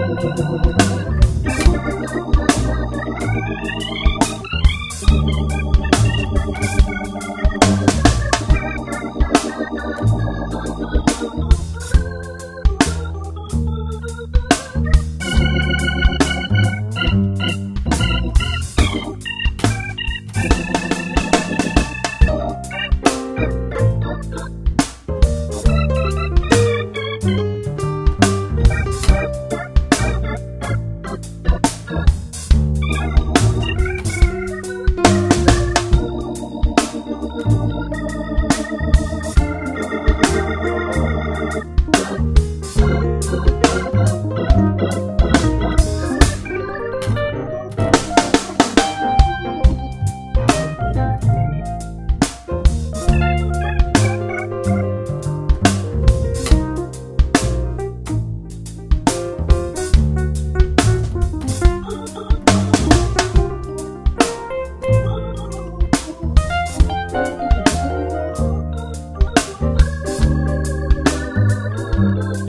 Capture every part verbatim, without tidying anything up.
Thank you.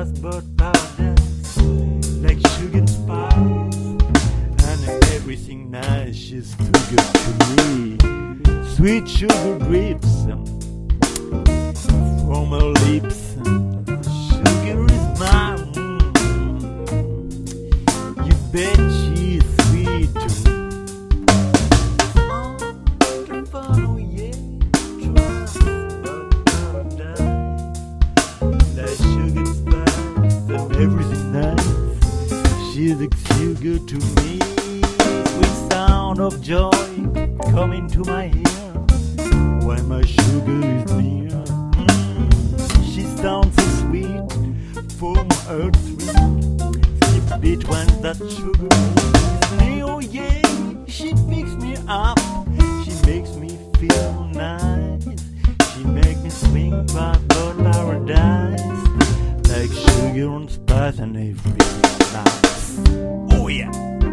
trust but paradise, like sugar and spice, and everything nice. She's too good to me. Sweet sugar drips from her lips. Sugar is mine. You bet she's sweet too. Oh, the fun, oh yeah, trust but paradise, like sugar and spice and everything nice. She looks too good to me. Sweet sound of joy coming to my ear when my sugar is near. Mm, she sounds so sweet from her sweet. Skip beat when that sugar is me. Oh yeah, she picks me up. She makes me feel nice. She makes me swing past the paradise, like sugar and spice and everything nice. Oh yeah.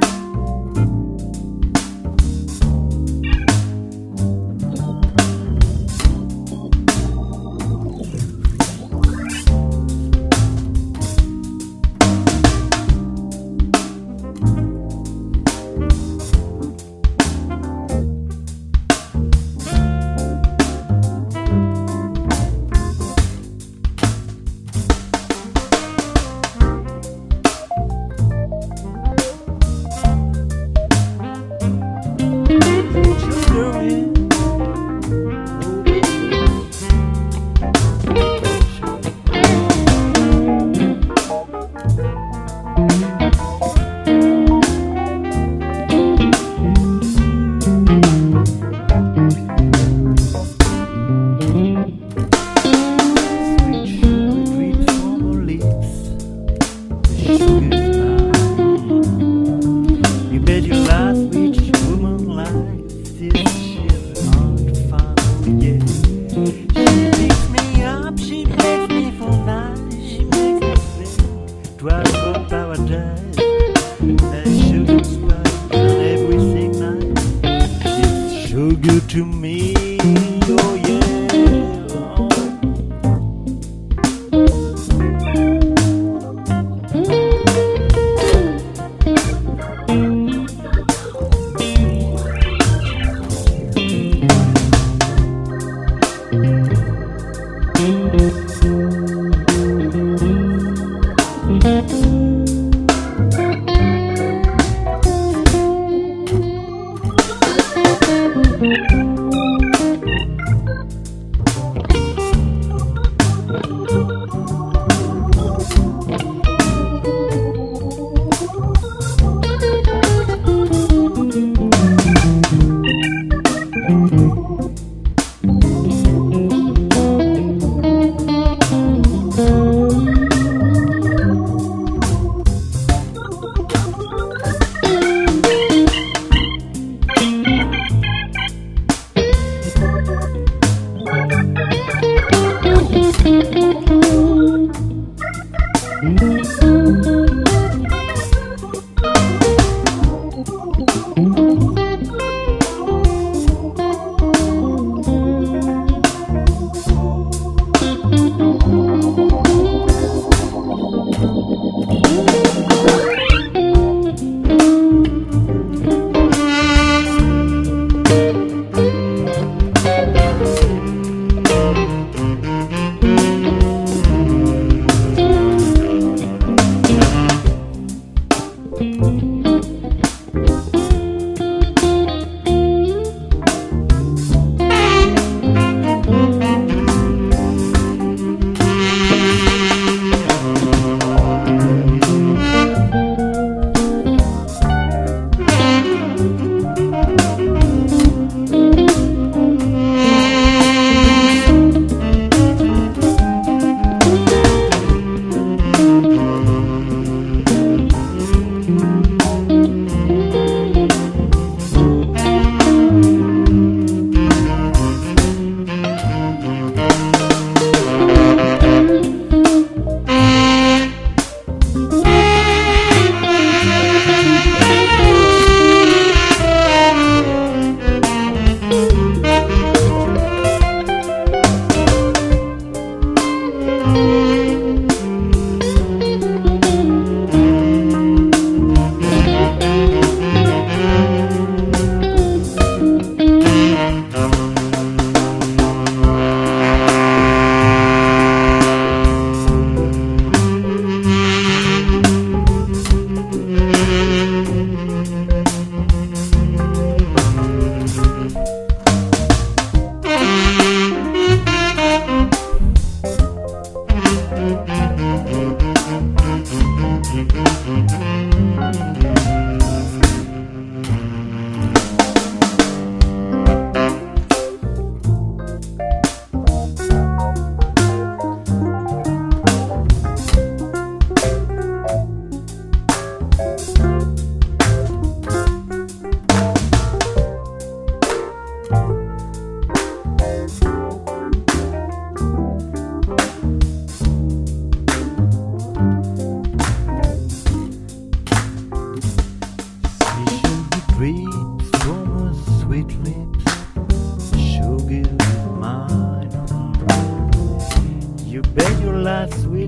Good to me, oh yeah.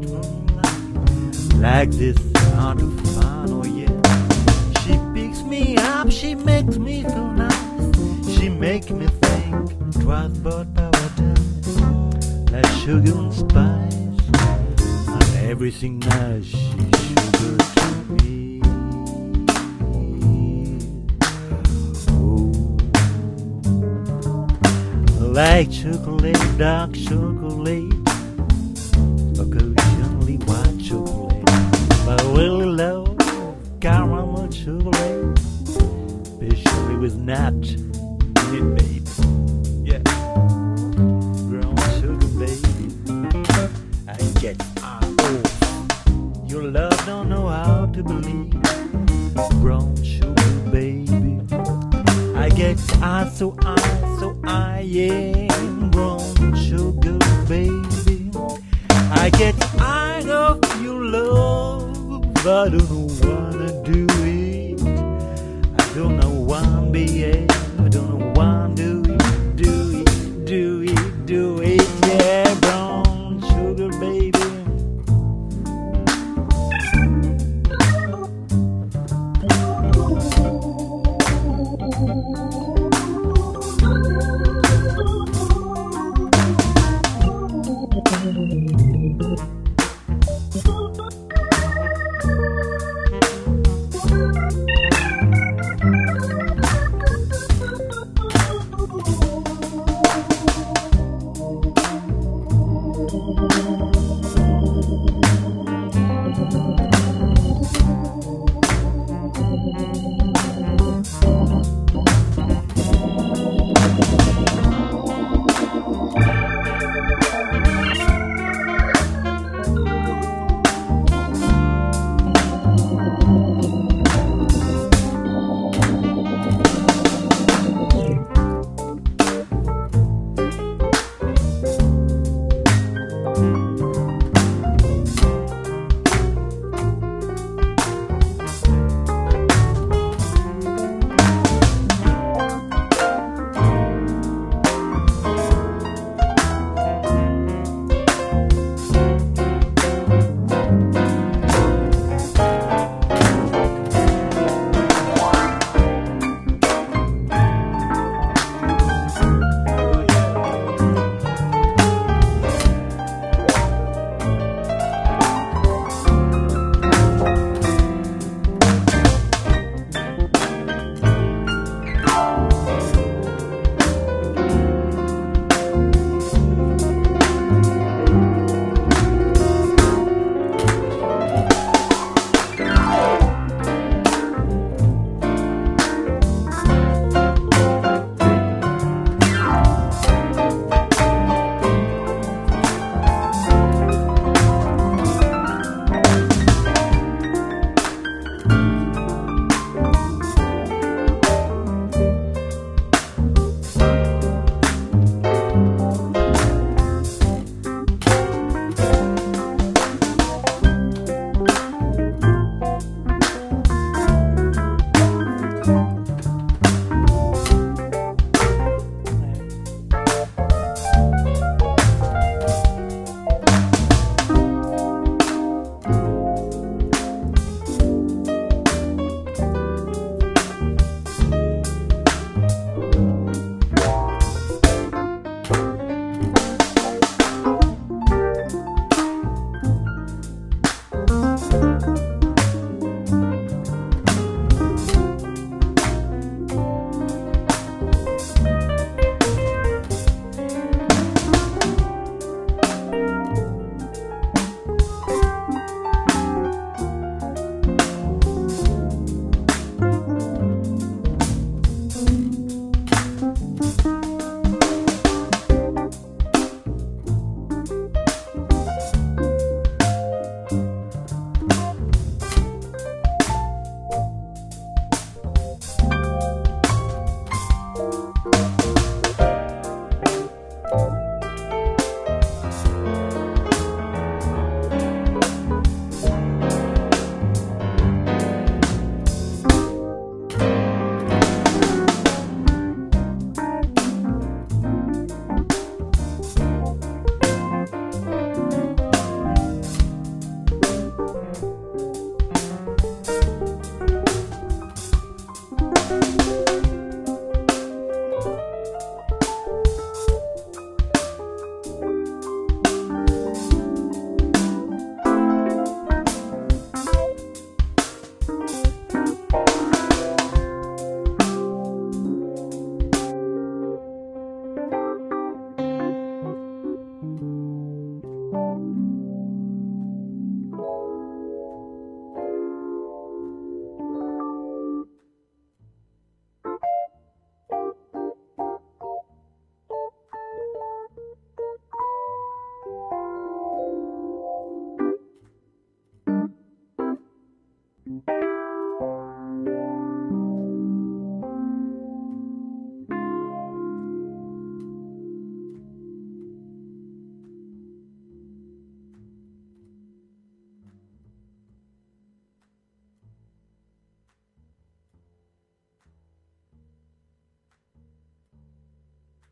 sweet moonlight. Like this hard to find, oh yeah. She picks me up, she makes me feel nice. She makes me think twice about paradise. Like sugar and spice, and everything nice she's sugar to me. Like chocolate, dark chocolate, occasionally white chocolate, but really low caramel chocolate, especially with nut in it, baby. Yeah, brown sugar, baby. I get out. Oh, your love don't know how to believe. Brown sugar, baby. I get high, so I, so I am brown sugar, baby. I get high of your love. I don't know why to do it. I don't know why, baby. I don't know why do it, do it, do it, do it. Yeah, brown sugar, baby. Bye.